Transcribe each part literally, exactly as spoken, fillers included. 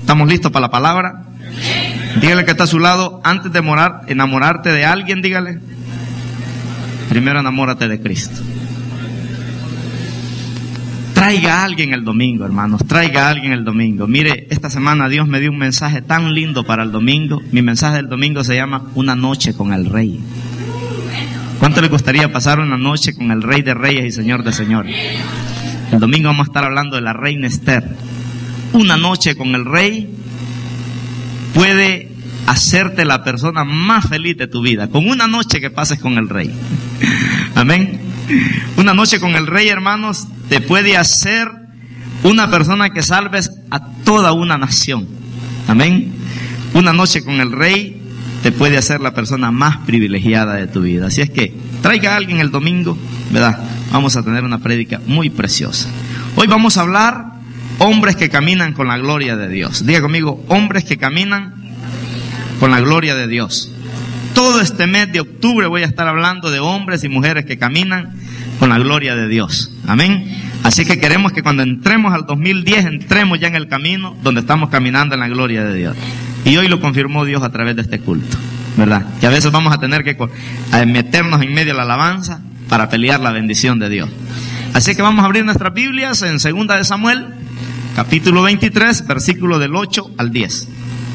¿Estamos listos para la palabra? Dígale que está a su lado, antes de morar, enamorarte de alguien, dígale, primero enamórate de Cristo. Traiga a alguien el domingo, hermanos, traiga a alguien el domingo. Mire, esta semana Dios me dio un mensaje tan lindo para el domingo. Mi mensaje del domingo se llama Una noche con el Rey. ¿Cuánto le gustaría pasar una noche con el Rey de Reyes y Señor de Señores? El domingo vamos a estar hablando de la reina Esther. Una noche con el Rey puede hacerte la persona más feliz de tu vida, con una noche que pases con el Rey. Amén. Una noche con el Rey, hermanos, te puede hacer una persona que salves a toda una nación. Amén. Una noche con el Rey te puede hacer la persona más privilegiada de tu vida. Así es que traiga a alguien el domingo, ¿verdad? Vamos a tener una prédica muy preciosa. Hoy vamos a hablar hombres que caminan con la gloria de Dios. Diga conmigo, hombres que caminan con la gloria de Dios. Todo este mes de octubre voy a estar hablando de hombres y mujeres que caminan con la gloria de Dios. Amén. Así que queremos que cuando entremos al dos mil diez, entremos ya en el camino donde estamos caminando en la gloria de Dios. Y hoy lo confirmó Dios a través de este culto, ¿verdad? Que a veces vamos a tener que meternos en medio de la alabanza para pelear la bendición de Dios. Así que vamos a abrir nuestras Biblias en Segunda de Samuel, capítulo veintitrés, versículo del ocho al diez.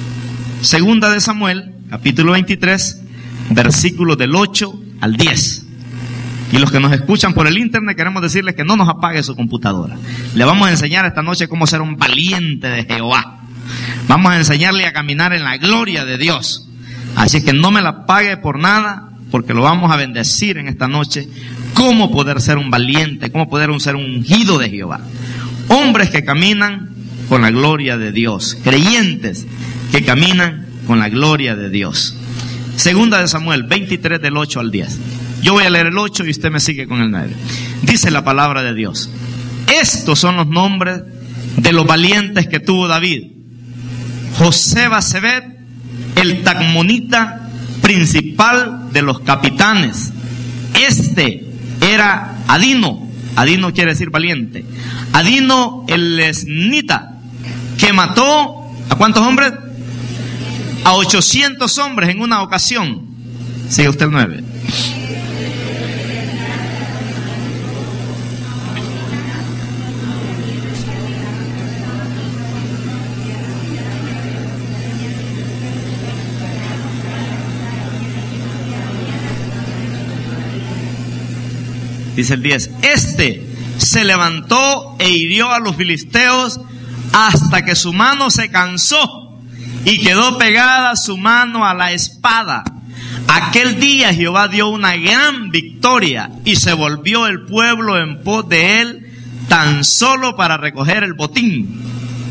Segunda de Samuel, capítulo veintitrés, versículos del ocho al diez. Y los que nos escuchan por el internet, queremos decirles que no nos apague su computadora. Le vamos a enseñar esta noche cómo ser un valiente de Jehová. Vamos a enseñarle a caminar en la gloria de Dios. Así que no me la apague por nada, porque lo vamos a bendecir en esta noche. Cómo poder ser un valiente, cómo poder ser un ungido de Jehová. Hombres que caminan con la gloria de Dios. Creyentes que caminan con la gloria de Dios. Segunda de Samuel veintitrés, del ocho al diez. Yo voy a leer el ocho y usted me sigue con el nueve. Dice la palabra de Dios: estos son los nombres de los valientes que tuvo David: José Basebet, el tacmonita, principal de los capitanes. Este era Adino. Adino quiere decir valiente. Adino el esnita, que mató ¿a cuántos hombres? A ochocientos hombres en una ocasión. Sigue usted el nueve. Dice el diez: este se levantó e hirió a los filisteos hasta que su mano se cansó y quedó pegada su mano a la espada. Aquel día Jehová dio una gran victoria y se volvió el pueblo en pos de él tan solo para recoger el botín.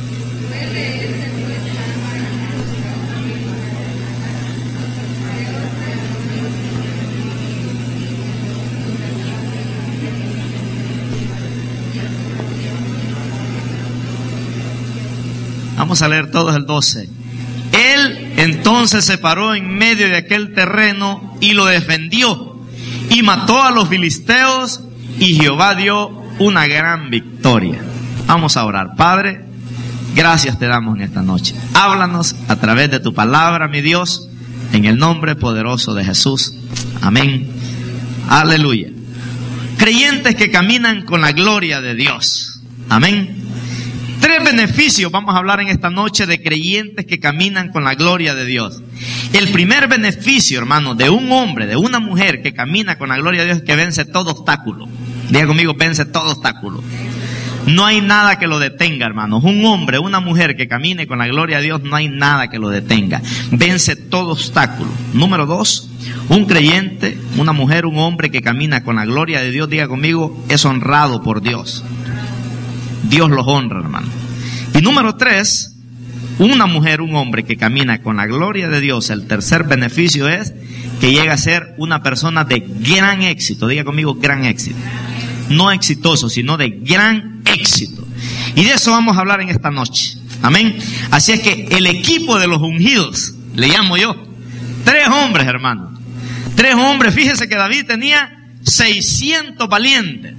Vamos a leer todos el doce. Él entonces se paró en medio de aquel terreno y lo defendió y mató a los filisteos, y Jehová dio una gran victoria. Vamos a orar. Padre, gracias te damos en esta noche. Háblanos a través de tu palabra, mi Dios, en el nombre poderoso de Jesús. Amén. Aleluya. Creyentes que caminan con la gloria de Dios. Amén. Tres beneficios vamos a hablar en esta noche de creyentes que caminan con la gloria de Dios. El primer beneficio, hermano, de un hombre, de una mujer que camina con la gloria de Dios, es que vence todo obstáculo. Diga conmigo, vence todo obstáculo. No hay nada que lo detenga, hermanos. Un hombre, una mujer que camine con la gloria de Dios, no hay nada que lo detenga. Vence todo obstáculo. Número dos, un creyente, una mujer, un hombre que camina con la gloria de Dios, diga conmigo, es honrado por Dios. Dios los honra, hermano. Y número tres, una mujer, un hombre que camina con la gloria de Dios, el tercer beneficio es que llega a ser una persona de gran éxito. Diga conmigo, gran éxito. No exitoso, sino de gran éxito. Y de eso vamos a hablar en esta noche. Amén. Así es que el equipo de los ungidos, le llamo yo, tres hombres, hermano. Tres hombres. Fíjese que David tenía seiscientos valientes.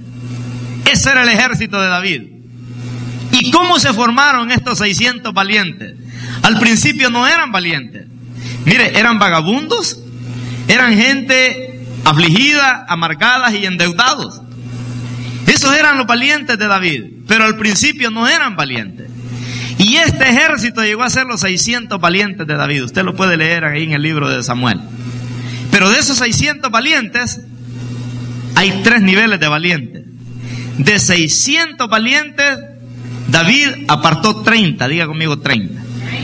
Ese era el ejército de David. ¿Y cómo se formaron estos seiscientos valientes? Al principio no eran valientes. Mire, eran vagabundos, eran gente afligida, amargadas y endeudados. Esos eran los valientes de David, pero al principio no eran valientes. Y este ejército llegó a ser los seiscientos valientes de David. Usted lo puede leer ahí en el libro de Samuel. Pero de esos seiscientos valientes, hay tres niveles de valientes. De seiscientos valientes, David apartó treinta, diga conmigo treinta.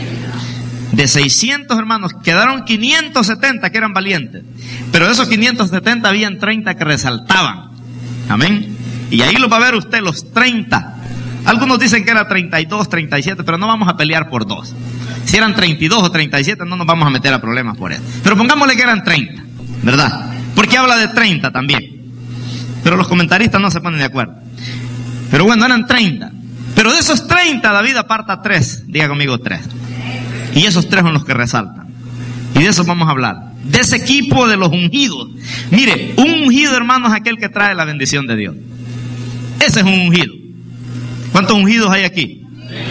De seiscientos hermanos, quedaron quinientos setenta que eran valientes. Pero de esos quinientos setenta habían treinta que resaltaban. Amén. Y ahí lo va a ver usted, los treinta. Algunos dicen que era treinta y dos, treinta y siete, pero no vamos a pelear por dos. Si eran treinta y dos o treinta y siete, no nos vamos a meter a problemas por eso. Pero pongámosle que eran treinta, ¿verdad? Porque habla de treinta también. Pero los comentaristas no se ponen de acuerdo. Pero bueno, eran treinta. Pero de esos treinta, David aparta tres. Diga conmigo tres. Y esos tres son los que resaltan. Y de eso vamos a hablar. De ese equipo de los ungidos. Mire, un ungido, hermano, es aquel que trae la bendición de Dios. Ese es un ungido. ¿Cuántos ungidos hay aquí?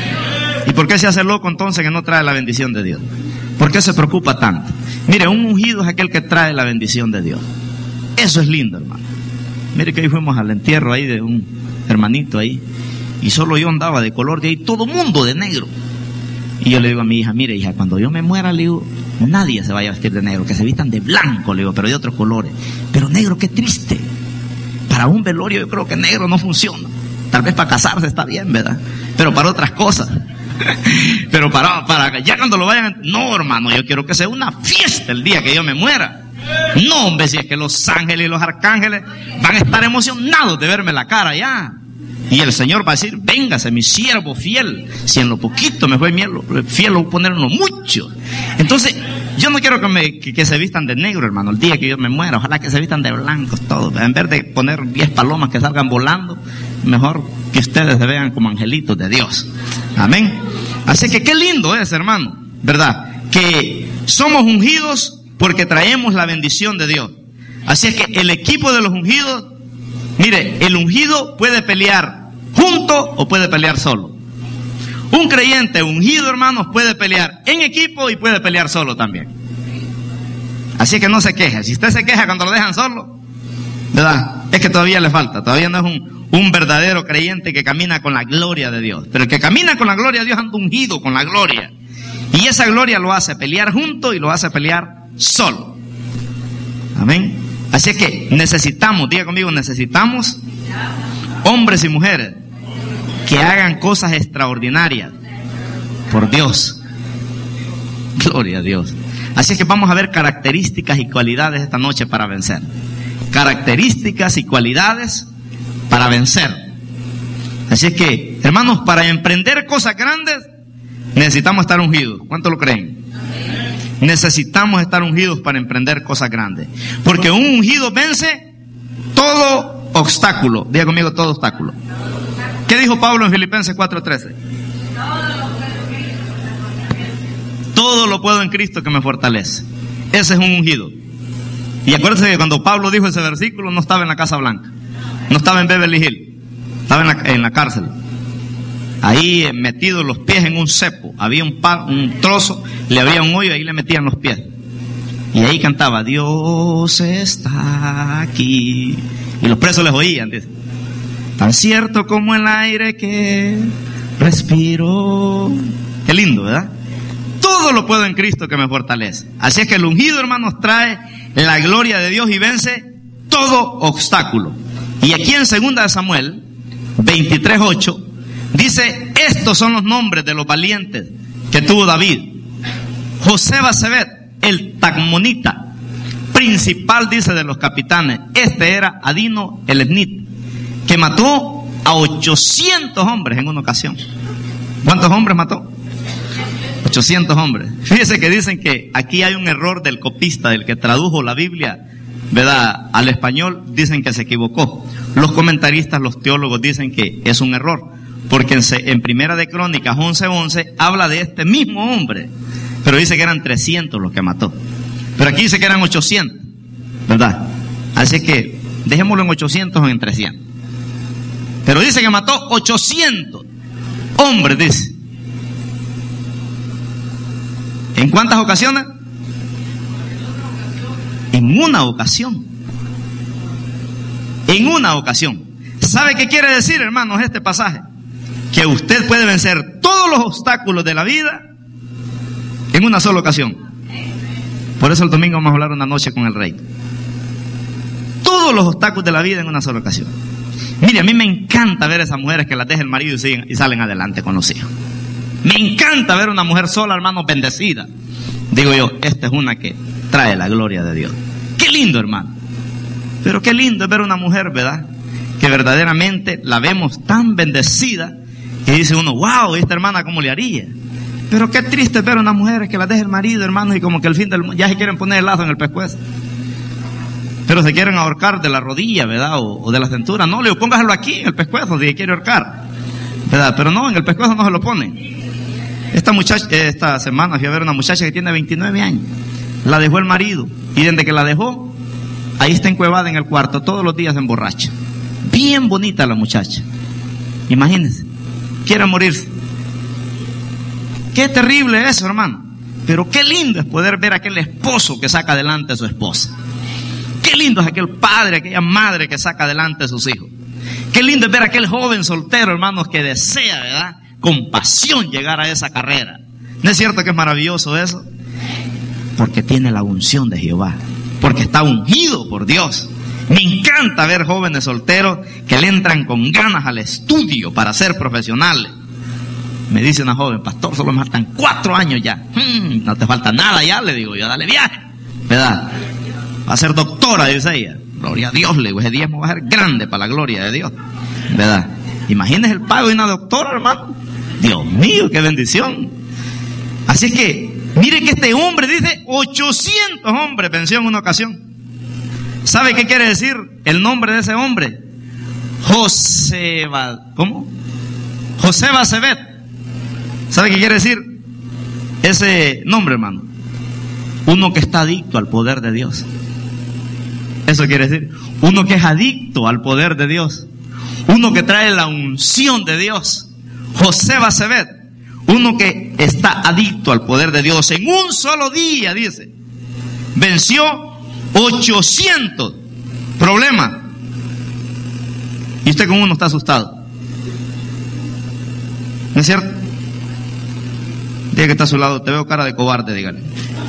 ¿Y por qué se hace loco entonces que no trae la bendición de Dios? ¿Por qué se preocupa tanto? Mire, un ungido es aquel que trae la bendición de Dios. Eso es lindo, hermano. Mire que hoy fuimos al entierro ahí de un hermanito ahí. Y solo yo andaba de color de ahí, todo mundo de negro. Y yo le digo a mi hija, mire hija, cuando yo me muera, le digo, nadie se vaya a vestir de negro, que se vistan de blanco, le digo, pero de otros colores. Pero negro, qué triste. Para un velorio yo creo que negro no funciona. Tal vez para casarse está bien, ¿verdad? Pero para otras cosas. Pero para, para ya cuando lo vayan a... No, hermano, yo quiero que sea una fiesta el día que yo me muera. No, hombre, si es que los ángeles y los arcángeles van a estar emocionados de verme la cara ya. Y el Señor va a decir, véngase mi siervo fiel. Si en lo poquito me fue fiel, lo voy a poner en lo mucho. Entonces, yo no quiero que, me, que, que se vistan de negro, hermano, el día que yo me muera. Ojalá que se vistan de blancos todos. En vez de poner diez palomas que salgan volando, mejor que ustedes se vean como angelitos de Dios. Amén. Así que qué lindo es, hermano, ¿verdad? Que somos ungidos porque traemos la bendición de Dios. Así es que el equipo de los ungidos, mire, el ungido puede pelear junto o puede pelear solo. Un creyente ungido, hermanos, puede pelear en equipo y puede pelear solo también. Así que no se queje. Si usted se queja cuando lo dejan solo, ¿verdad? Es que todavía le falta. Todavía no es un, un verdadero creyente que camina con la gloria de Dios. Pero el que camina con la gloria de Dios anda ungido con la gloria. Y esa gloria lo hace pelear junto y lo hace pelear solo. Amén. Así es que necesitamos, diga conmigo, necesitamos hombres y mujeres que hagan cosas extraordinarias por Dios. Gloria a Dios. Así es que vamos a ver características y cualidades esta noche para vencer. Características y cualidades para vencer. Así es que, hermanos, para emprender cosas grandes necesitamos estar ungidos. ¿Cuánto lo creen? Necesitamos estar ungidos para emprender cosas grandes. Porque un ungido vence todo obstáculo. Diga conmigo, todo obstáculo. ¿Qué dijo Pablo en Filipenses cuatro trece? Todo lo puedo en Cristo que me fortalece. Ese es un ungido. Y acuérdense que cuando Pablo dijo ese versículo, no estaba en la Casa Blanca, no estaba en Beverly Hills, estaba en la, en la cárcel. Ahí eh, metidos los pies en un cepo. Había un, pa, un trozo, le había un hoyo, ahí le metían los pies. Y ahí cantaba, Dios está aquí. Y los presos les oían, dice. Tan cierto como el aire que respiro. Qué lindo, ¿verdad? Todo lo puedo en Cristo que me fortalece. Así es que el ungido, hermanos, trae la gloria de Dios y vence todo obstáculo. Y aquí en segunda de Samuel veintitrés ocho dice, estos son los nombres de los valientes que tuvo David. José Basebet, el Tacmonita, principal, dice, de los capitanes. Este era Adino el Esnit, que mató a ochocientos hombres en una ocasión. ¿Cuántos hombres mató? ochocientos hombres. Fíjese que dicen que aquí hay un error del copista, del que tradujo la Biblia, ¿verdad?, al español. Dicen que se equivocó. Los comentaristas, los teólogos dicen que es un error, porque en, en Primera de Crónicas once once habla de este mismo hombre, pero dice que eran trescientos los que mató. Pero aquí dice que eran ochocientos, ¿verdad? Así que dejémoslo en ochocientos o en trescientos. Pero dice que mató ochocientos hombres, dice. ¿En cuántas ocasiones? En una ocasión. En una ocasión. ¿Sabe qué quiere decir, hermanos, este pasaje? Que usted puede vencer todos los obstáculos de la vida en una sola ocasión. Por eso el domingo vamos a hablar una noche con el Rey. Todos los obstáculos de la vida en una sola ocasión. Mire, a mí me encanta ver a esas mujeres que las deja el marido y, siguen, y salen adelante con los hijos. Me encanta ver una mujer sola, hermano, bendecida. Digo yo, esta es una que trae la gloria de Dios. Qué lindo, hermano. Pero qué lindo es ver una mujer, ¿verdad? Que verdaderamente la vemos tan bendecida que dice uno, wow, esta hermana cómo le haría. Pero qué triste es ver a unas mujeres que las deja el marido, hermano, y como que al fin del mundo ya se quieren poner el lazo en el pescuezo. Pero se quieren ahorcar de la rodilla, ¿verdad? O, o de la cintura. No, le digo, póngaselo aquí en el pescuezo si quiere ahorcar, ¿verdad? Pero no, en el pescuezo no se lo ponen. Esta muchacha, esta semana fui a ver a una muchacha que tiene veintinueve años. La dejó el marido. Y desde que la dejó, ahí está encuevada en el cuarto. Todos los días se emborracha. Bien bonita la muchacha. Imagínense. Quiere morirse. Qué terrible eso, hermano. Pero qué lindo es poder ver a aquel esposo que saca adelante a su esposa. Qué lindo es aquel padre, aquella madre que saca adelante a sus hijos. Qué lindo es ver a aquel joven soltero, hermanos, que desea, ¿verdad?, con pasión llegar a esa carrera. ¿No es cierto que es maravilloso eso? Porque tiene la unción de Jehová. Porque está ungido por Dios. Me encanta ver jóvenes solteros que le entran con ganas al estudio para ser profesionales. Me dice una joven, pastor, solo me faltan cuatro años ya. Hmm, no te falta nada ya, le digo yo, dale viaje, ¿verdad? Va a ser doctora, dice ella. Gloria a Dios, le digo, ese diezmo va a ser grande para la gloria de Dios, ¿verdad? Imagínese el pago de una doctora, hermano. Dios mío, qué bendición. Así que, mire que este hombre dice, ochocientos hombres venció en una ocasión. ¿Sabe qué quiere decir el nombre de ese hombre? Joseba, ¿cómo? Joseba Sebet. ¿Sabe qué quiere decir ese nombre, hermano? Uno que está adicto al poder de Dios. Eso quiere decir, uno que es adicto al poder de Dios. Uno que trae la unción de Dios. Joseba Sebet. Uno que está adicto al poder de Dios. En un solo día, dice, venció ochocientos problemas. Y usted con uno está asustado. ¿No es cierto? Diga que está a su lado, te veo cara de cobarde, dígale.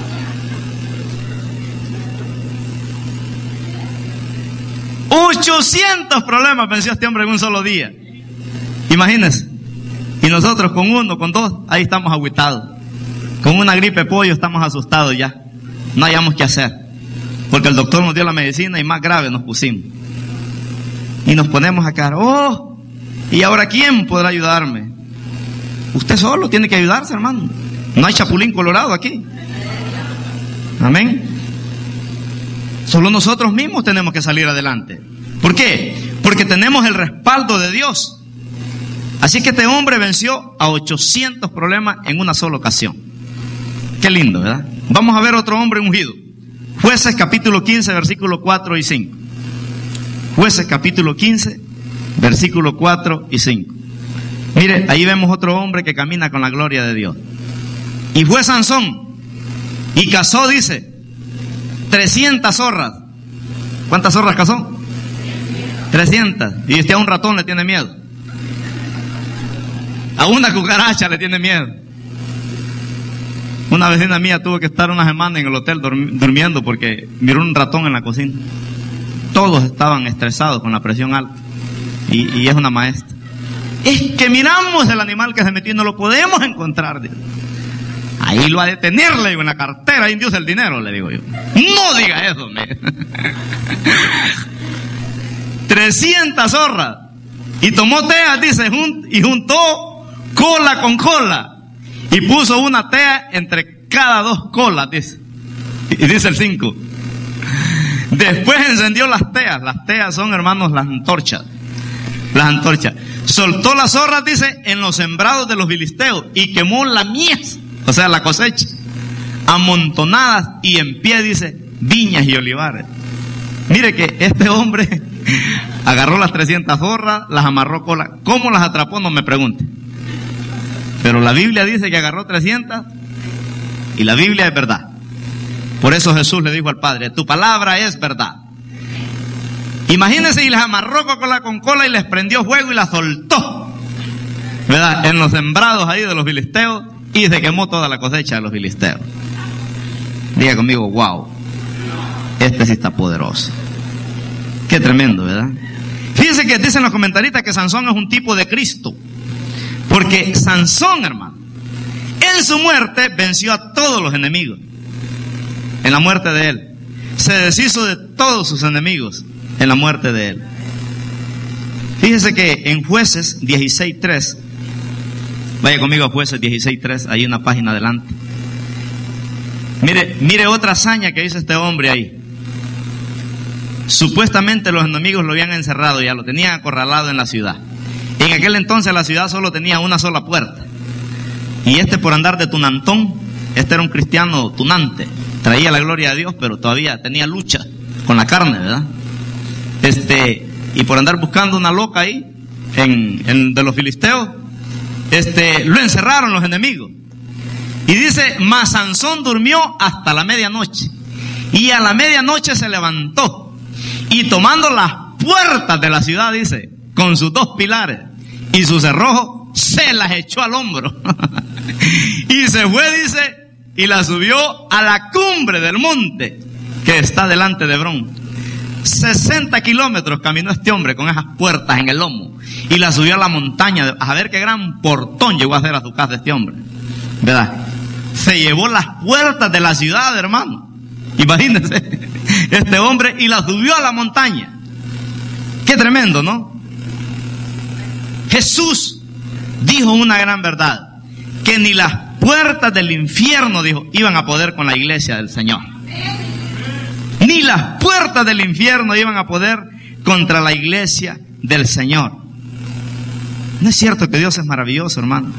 ochocientos problemas venció este hombre en un solo día. Imagínense. Y nosotros con uno, con dos, ahí estamos agüitados. Con una gripe pollo estamos asustados ya. No hayamos qué hacer. Porque el doctor nos dio la medicina y más grave nos pusimos. Y nos ponemos a quedar, oh, ¿y ahora quién podrá ayudarme? Usted solo tiene que ayudarse, hermano. No hay chapulín colorado aquí. Amén. Solo nosotros mismos tenemos que salir adelante. ¿Por qué? Porque tenemos el respaldo de Dios. Así que este hombre venció a ochocientos problemas en una sola ocasión. Qué lindo, ¿verdad? Vamos a ver otro hombre ungido. Jueces capítulo quince, versículos cuatro y cinco. Jueces capítulo quince, versículos cuatro y cinco. Mire, ahí vemos otro hombre que camina con la gloria de Dios. Y fue Sansón y cazó, dice, trescientas zorras. ¿Cuántas zorras cazó? trescientas. Y usted a un ratón le tiene miedo. A una cucaracha le tiene miedo. Una vecina mía tuvo que estar una semana en el hotel durmiendo porque miró un ratón en la cocina. Todos estaban estresados con la presión alta. Y, y es una maestra. Es que miramos el animal que se metió y no lo podemos encontrar. Ahí lo ha de tener, le digo, en la cartera, indios el dinero, le digo yo. No diga eso, me. trescientas zorras. Y tomó teas, dice, y juntó cola con cola. Y puso una tea entre cada dos colas, dice. Y dice el cinco. Después encendió las teas. Las teas son, hermanos, las antorchas. Las antorchas. Soltó las zorras, dice, en los sembrados de los filisteos. Y quemó la mies, o sea, la cosecha, amontonadas y en pie, dice, viñas y olivares. Mire que este hombre agarró las trescientas zorras, las amarró cola. ¿Cómo las atrapó? No me pregunte. Pero la Biblia dice que agarró trescientas Y la Biblia es verdad. Por eso Jesús le dijo al Padre, tu palabra es verdad. Imagínense, y les amarró cola con cola y les prendió fuego y la soltó, ¿verdad?, en los sembrados ahí de los filisteos, y se quemó toda la cosecha de los filisteos. Diga conmigo, wow, este sí está poderoso. Qué tremendo, ¿verdad? Fíjense que dicen los comentaristas que Sansón es un tipo de Cristo. Porque Sansón, hermano, en su muerte venció a todos los enemigos. En la muerte de él. Se deshizo de todos sus enemigos en la muerte de él. Fíjense que en Jueces dieciséis tres, vaya conmigo a Jueces dieciséis tres, ahí una página adelante. Mire, mire otra hazaña que hizo este hombre ahí. Supuestamente los enemigos lo habían encerrado, ya lo tenían acorralado en la ciudad. En aquel entonces la ciudad solo tenía una sola puerta. Y este, por andar de tunantón, este era un cristiano tunante, traía la gloria de Dios, pero todavía tenía lucha con la carne, ¿verdad? Este, y por andar buscando una loca ahí, en, en de los filisteos, este, lo encerraron los enemigos. Y dice, mas Sansón durmió hasta la medianoche. Y a la medianoche se levantó. Y tomando las puertas de la ciudad, dice, con sus dos pilares y su cerrojo, se las echó al hombro. Y se fue, dice, y la subió a la cumbre del monte que está delante de Hebrón. sesenta kilómetros caminó este hombre con esas puertas en el lomo. Y la subió a la montaña, a ver qué gran portón llegó a hacer a su casa este hombre, ¿verdad? Se llevó las puertas de la ciudad, hermano. Imagínense, este hombre, y la subió a la montaña. Qué tremendo, ¿no? Jesús dijo una gran verdad, que ni las puertas del infierno, dijo, iban a poder con la iglesia del Señor. Ni las puertas del infierno iban a poder contra la iglesia del Señor. ¿No es cierto que Dios es maravilloso, hermano?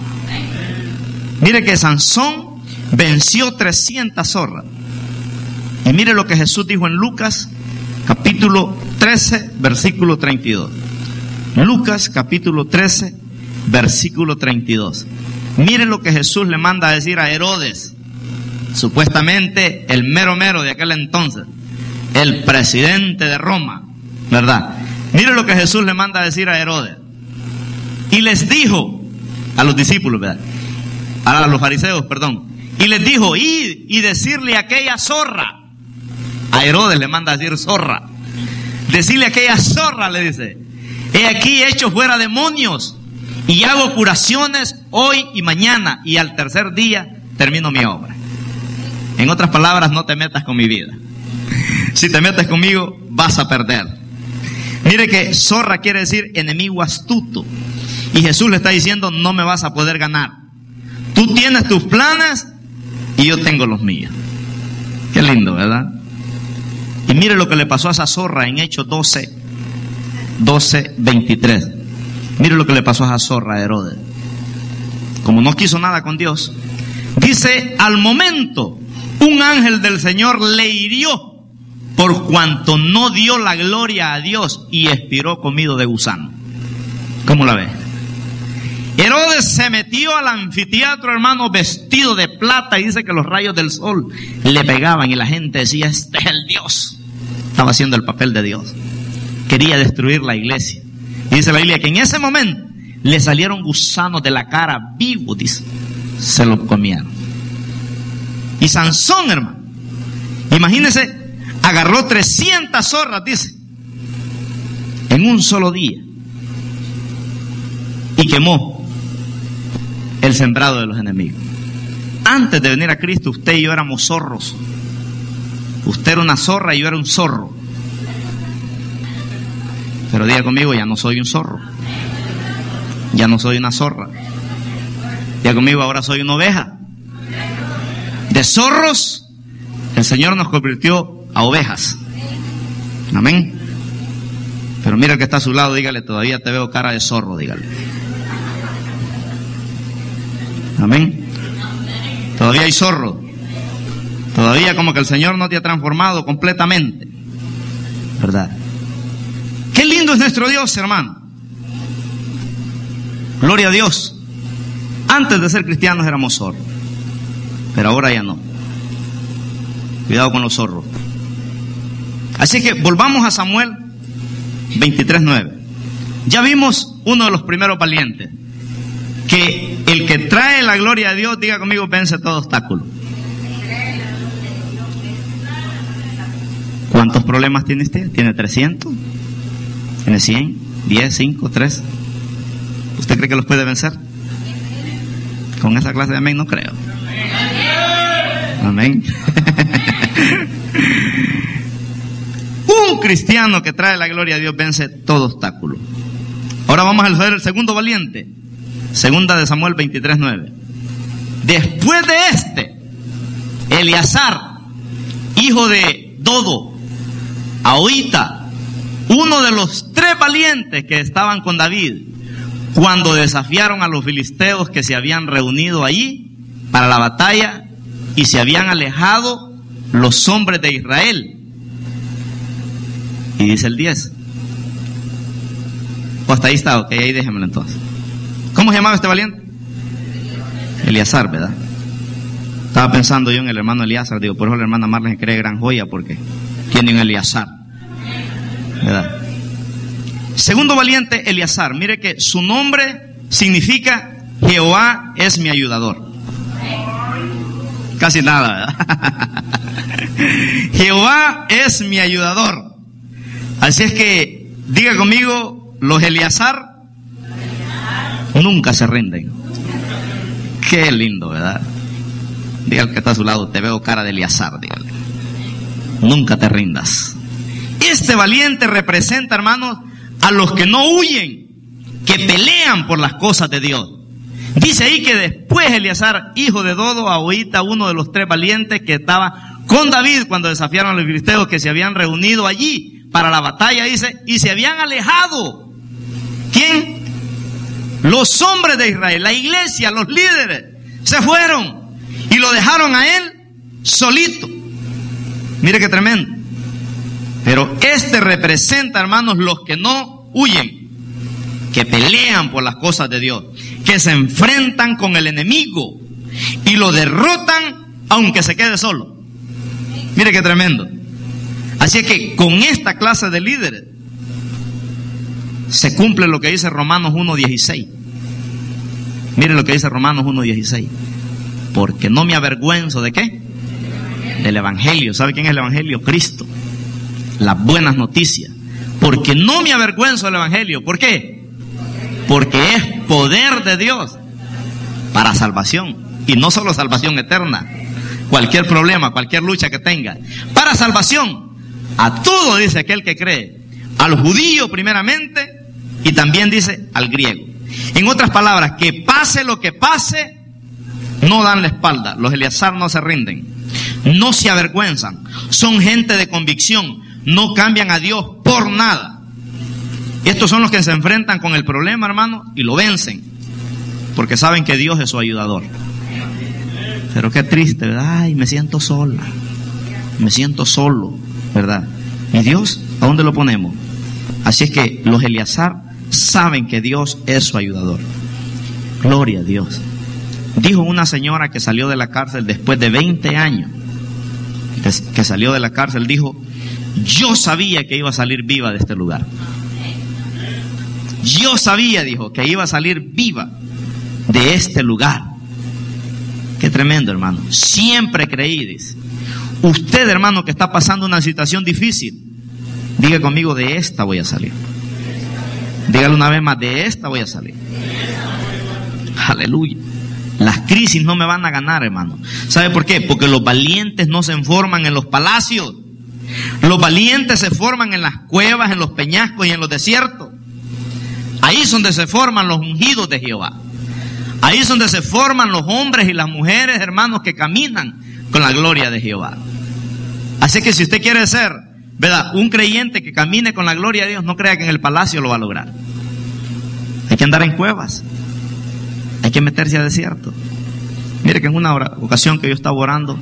Mire que Sansón venció trescientas zorras. Y mire lo que Jesús dijo en Lucas, capítulo trece, versículo treinta y dos. Lucas, capítulo trece, versículo treinta y dos. Mire lo que Jesús le manda a decir a Herodes, supuestamente el mero mero de aquel entonces, el presidente de Roma, ¿verdad? Mire lo que Jesús le manda a decir a Herodes. Y les dijo a los discípulos, ¿verdad?, a los fariseos, perdón. Y les dijo, id y decirle a aquella zorra. A Herodes le manda a decir zorra. Decirle a aquella zorra, le dice, he aquí hecho fuera demonios y hago curaciones hoy y mañana, y al tercer día termino mi obra. En otras palabras, no te metas con mi vida. Si te metes conmigo, vas a perder. Mire que zorra quiere decir enemigo astuto. Y Jesús le está diciendo, no me vas a poder ganar. Tú tienes tus planes y yo tengo los míos. Qué lindo, ¿verdad? Y mire lo que le pasó a esa zorra en Hechos doce, doce, veintitrés. Mire lo que le pasó a esa zorra a Herodes. Como no quiso nada con Dios, dice, al momento un ángel del Señor le hirió por cuanto no dio la gloria a Dios y expiró comido de gusano. ¿Cómo la ve? Herodes se metió al anfiteatro, hermano, vestido de plata, y dice que los rayos del sol le pegaban y la gente decía, este es el Dios. Estaba haciendo el papel de Dios. Quería destruir la iglesia. Y dice la Biblia que en ese momento le salieron gusanos de la cara vivos, dice. Se los comieron. Y Sansón, hermano, imagínense, agarró trescientas zorras, dice, en un solo día. Y quemó el sembrado de los enemigos. Antes de venir a Cristo, usted y yo éramos zorros. Usted era una zorra y yo era un zorro. Pero diga conmigo, ya no soy un zorro. Ya no soy una zorra. Diga conmigo, ahora soy una oveja. De zorros, el Señor nos convirtió a ovejas. Amén. Pero mira el que está a su lado, dígale, todavía te veo cara de zorro, dígale. Amén. Todavía hay zorro. Todavía como que el Señor no te ha transformado completamente, ¿verdad? Qué lindo es nuestro Dios, hermano. Gloria a Dios. Antes de ser cristianos éramos zorros, pero ahora ya no. Cuidado con los zorros. Así que volvamos a Samuel veintitrés nueve. Ya vimos uno de los primeros valientes, que el que trae la gloria de Dios, diga conmigo, vence todo obstáculo. ¿Cuántos problemas tiene usted? ¿Tiene trescientos? ¿Tiene cien? ¿diez? ¿cinco? ¿tres? ¿Usted cree que los puede vencer? Con esa clase de amén no creo. Amén. Un cristiano que trae la gloria de Dios vence todo obstáculo. Ahora vamos a ver el segundo valiente. Segunda de Samuel veintitrés nueve. Después de este, Eleazar, hijo de Dodo, Ahohita, uno de los tres valientes que estaban con David, cuando desafiaron a los filisteos que se habían reunido allí para la batalla y se habían alejado los hombres de Israel. Y dice el diez. O hasta ahí está, ok, ahí déjenmelo entonces. ¿Cómo se llamaba este valiente? Eleazar, ¿verdad? Estaba pensando yo en el hermano Eleazar, digo, por eso la hermana Marlene cree gran joya, porque tiene un Eleazar, ¿verdad? Segundo valiente, Eleazar. Mire que su nombre significa Jehová es mi ayudador. Casi nada, ¿verdad? Jehová es mi ayudador. Así es que, diga conmigo, los Eleazar nunca se rinden. Qué lindo, ¿verdad? Diga al que está a su lado, te veo cara de Eleazar, dígale. Nunca te rindas. Este valiente representa, hermanos, a los que no huyen, que pelean por las cosas de Dios. Dice ahí que después Eleazar, hijo de Dodo, Ahohita, uno de los tres valientes que estaba con David cuando desafiaron a los filisteos que se habían reunido allí para la batalla, dice, y se habían alejado. ¿Quién? Los hombres de Israel, la iglesia, los líderes, se fueron y lo dejaron a él solito. Mire qué tremendo. Pero este representa, hermanos, los que no huyen, que pelean por las cosas de Dios, que se enfrentan con el enemigo y lo derrotan aunque se quede solo. Mire qué tremendo. Así que con esta clase de líderes se cumple lo que dice Romanos uno dieciséis. Mire lo que dice Romanos uno dieciséis. Porque no me avergüenzo ¿de qué? Del evangelio. ¿Sabe quién es el evangelio? Cristo. Las buenas noticias. Porque no me avergüenzo del evangelio. ¿Por qué? Porque es poder de Dios para salvación. Y no solo salvación eterna. Cualquier problema, cualquier lucha que tenga. Para salvación. A todo, dice aquel que cree. Al judío primeramente. Y también dice al griego. En otras palabras, que pase lo que pase, no dan la espalda. Los Eleazar no se rinden. No se avergüenzan. Son gente de convicción. No cambian a Dios por nada. Estos son los que se enfrentan con el problema, hermano, y lo vencen. Porque saben que Dios es su ayudador. Pero qué triste, ¿verdad? Ay, me siento sola. Me siento solo, ¿verdad? ¿Y Dios? ¿A dónde lo ponemos? Así es que los Eleazar saben que Dios es su ayudador. Gloria a Dios. Dijo una señora que salió de la cárcel después de veinte años, que salió de la cárcel, dijo, yo sabía que iba a salir viva de este lugar. Yo sabía, dijo, que iba a salir viva de este lugar. Qué tremendo, hermano. Siempre creí, dice. Usted, hermano, que está pasando una situación difícil, diga conmigo, de esta voy a salir. Dígale una vez más, de esta voy a salir. Aleluya. Las crisis no me van a ganar, hermano. ¿Sabe por qué? Porque los valientes no se forman en los palacios. Los valientes se forman en las cuevas, en los peñascos y en los desiertos. Ahí es donde se forman los ungidos de Jehová. Ahí es donde se forman los hombres y las mujeres, hermanos, que caminan con la gloria de Jehová. Así que si usted quiere ser, ¿verdad?, un creyente que camine con la gloria de Dios, no crea que en el palacio lo va a lograr. Hay que andar en cuevas. Hay que meterse a desierto. Mire que en una ocasión que yo estaba orando,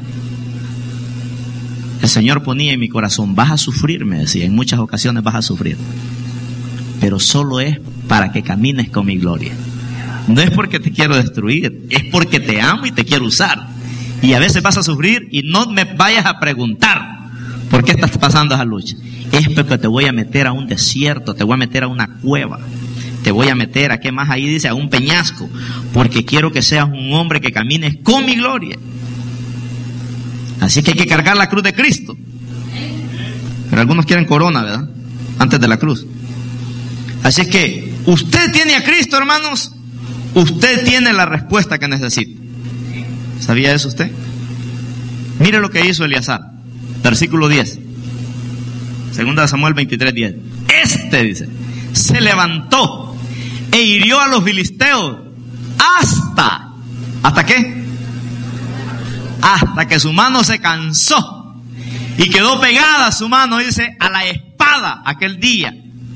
el Señor ponía en mi corazón, vas a sufrir, me decía, en muchas ocasiones vas a sufrir, pero solo es para que camines con mi gloria. No es porque te quiero destruir, es porque te amo y te quiero usar. Y a veces vas a sufrir y no me vayas a preguntar por qué estás pasando esa lucha. Es porque te voy a meter a un desierto, te voy a meter a una cueva, te voy a meter a, ¿qué más ahí dice? A un peñasco, porque quiero que seas un hombre que camines con mi gloria. Así que hay que cargar la cruz de Cristo. Pero algunos quieren corona, ¿verdad? Antes de la cruz. Así es que usted tiene a Cristo, hermanos. Usted tiene la respuesta que necesita. ¿Sabía eso usted? Mire lo que hizo Eleazar. Versículo diez. Segunda de Samuel veintitrés, diez. Este, dice, se levantó e hirió a los filisteos hasta, ¿hasta qué? Hasta que su mano se cansó y quedó pegada su mano, dice, a la espada aquel día.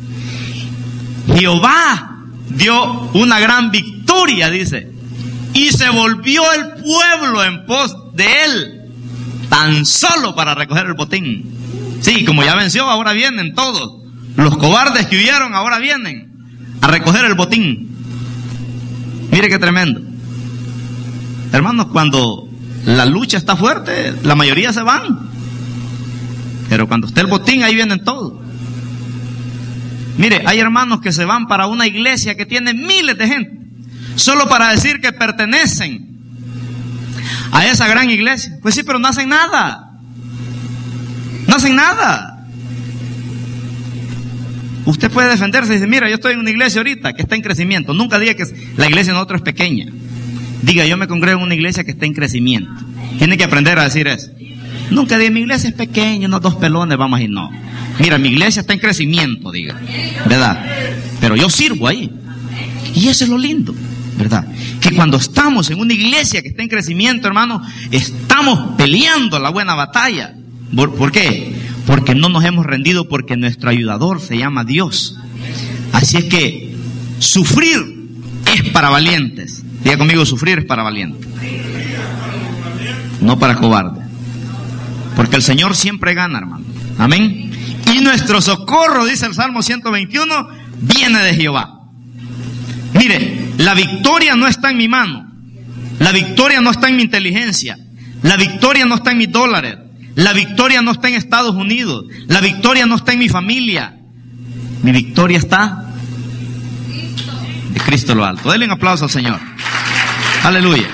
Jehová dio una gran victoria, dice, y se volvió el pueblo en pos de él, tan solo para recoger el botín. Sí, como ya venció, ahora vienen todos. Los cobardes que huyeron ahora vienen a recoger el botín. Mire qué tremendo. Hermanos, cuando la lucha está fuerte, la mayoría se van. Pero cuando está el botín, ahí vienen todos. Mire, hay hermanos que se van para una iglesia que tiene miles de gente, solo para decir que pertenecen a esa gran iglesia. Pues sí, pero no hacen nada. No hacen nada. Usted puede defenderse y decir, mira, yo estoy en una iglesia ahorita que está en crecimiento. Nunca diga que la iglesia de nosotros es pequeña. Diga, yo me congrego en una iglesia que está en crecimiento. Tiene que aprender a decir eso. Nunca diga, mi iglesia es pequeña, unos dos pelones, vamos a ir. No. Mira, mi iglesia está en crecimiento, diga. ¿Verdad? Pero yo sirvo ahí. Y eso es lo lindo, ¿verdad? Que cuando estamos en una iglesia que está en crecimiento, hermano, estamos peleando la buena batalla. ¿Por, ¿Por qué? Porque no nos hemos rendido, porque nuestro ayudador se llama Dios. Así es que sufrir es para valientes. Diga conmigo, sufrir es para valientes, no para cobardes. Porque el Señor siempre gana, hermano. Amén. Y nuestro socorro, dice el Salmo ciento veintiuno, viene de Jehová. Mire, la victoria no está en mi mano. La victoria no está en mi inteligencia. La victoria no está en mis dólares. La victoria no está en Estados Unidos. La victoria no está en mi familia. Mi victoria está de Cristo lo alto. Denle un aplauso al Señor. Aleluya.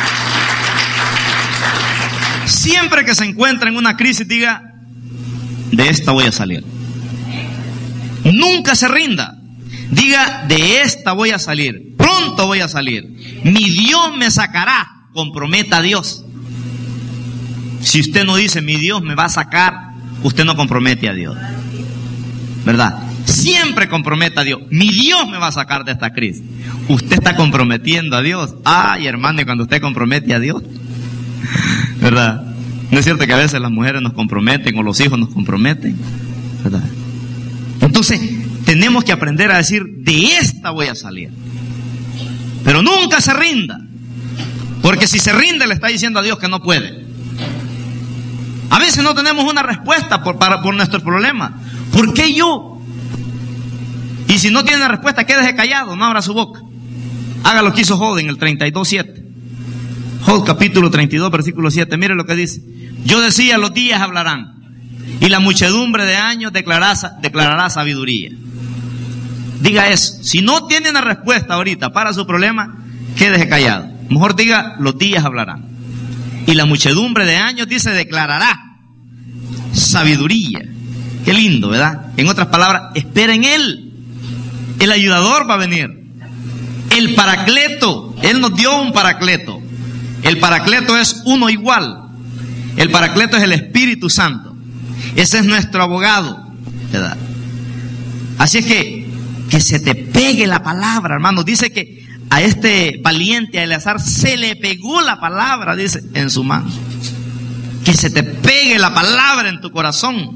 Siempre que se encuentra en una crisis, diga, de esta voy a salir. Nunca se rinda. Diga, de esta voy a salir. Pronto voy a salir. Mi Dios me sacará. Comprometa a Dios. Si usted no dice, mi Dios me va a sacar, usted no compromete a Dios. ¿Verdad? Siempre comprometa a Dios. Mi Dios me va a sacar de esta crisis. Usted está comprometiendo a Dios. Ay, hermano, y cuando usted compromete a Dios, ¿verdad? ¿No es cierto que a veces las mujeres nos comprometen o los hijos nos comprometen? ¿Verdad? Entonces, tenemos que aprender a decir, de esta voy a salir. Pero nunca se rinda. Porque si se rinde, le está diciendo a Dios que no puede. A veces no tenemos una respuesta por, para, por nuestros problemas. ¿Por qué yo? Y si no tiene respuesta, quédese callado, no abra su boca. Haga lo que hizo Job en el treinta y dos, siete. Job capítulo treinta y dos, versículo siete. Mire lo que dice. Yo decía, los días hablarán, y la muchedumbre de años declarará, declarará sabiduría. Diga eso. Si no tiene una respuesta ahorita para su problema, quédese callado. Mejor diga, los días hablarán. Y la muchedumbre de años, dice, declarará sabiduría. Qué lindo, ¿verdad? En otras palabras, espera en Él. El ayudador va a venir. El paracleto. Él nos dio un paracleto. El paracleto es uno igual. El paracleto es el Espíritu Santo. Ese es nuestro abogado, ¿verdad? Así es que, que se te pegue la palabra, hermano. Dice que a este valiente, a Eleazar, se le pegó la palabra, dice, en su mano. Que se te pegue la palabra en tu corazón.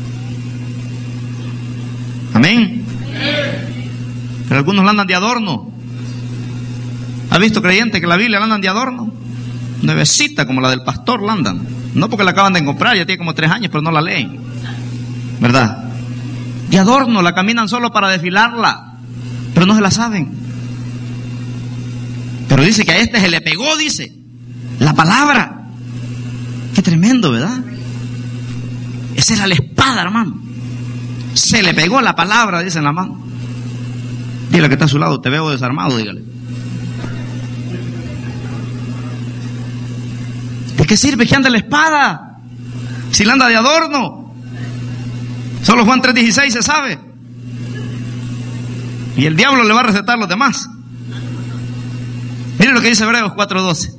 Amén. Pero algunos la andan de adorno. ¿Ha visto creyentes que la Biblia la andan de adorno? Nuevecita como la del pastor la andan. No porque la acaban de comprar, ya tiene como tres años, pero no la leen. ¿Verdad? De adorno, la caminan solo para desfilarla, pero no se la saben. Pero dice que a este se le pegó, dice, la palabra. Qué tremendo, ¿verdad? Esa era la espada, hermano. Se le pegó la palabra, dice en la mano. Dile que está a su lado, te veo desarmado, dígale. ¿De qué sirve que ande la espada? Si la anda de adorno. Solo Juan tres dieciséis se sabe. Y el diablo le va a recetar los demás. Miren lo que dice Hebreos cuatro doce.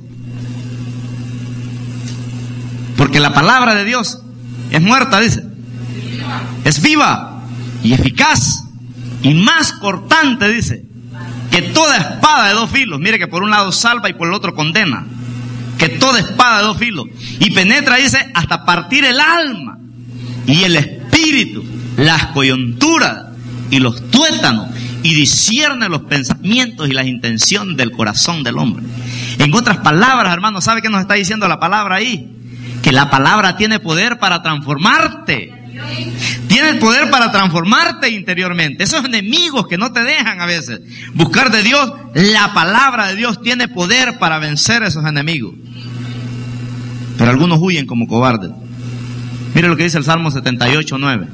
Porque la palabra de Dios es muerta, dice. Es viva y eficaz y más cortante, dice, que toda espada de dos filos. Mire que por un lado salva y por el otro condena. Que toda espada de dos filos. Y penetra, dice, hasta partir el alma y el espíritu, las coyunturas y los tuétanos, y discierne los pensamientos y las intenciones del corazón del hombre. En otras palabras, hermano, ¿sabe qué nos está diciendo la palabra ahí? Que la palabra tiene poder para transformarte. Tiene poder para transformarte interiormente. Esos enemigos que no te dejan a veces buscar de Dios, la palabra de Dios tiene poder para vencer a esos enemigos. Pero algunos huyen como cobardes. Mire lo que dice el Salmo setenta y ocho, nueve.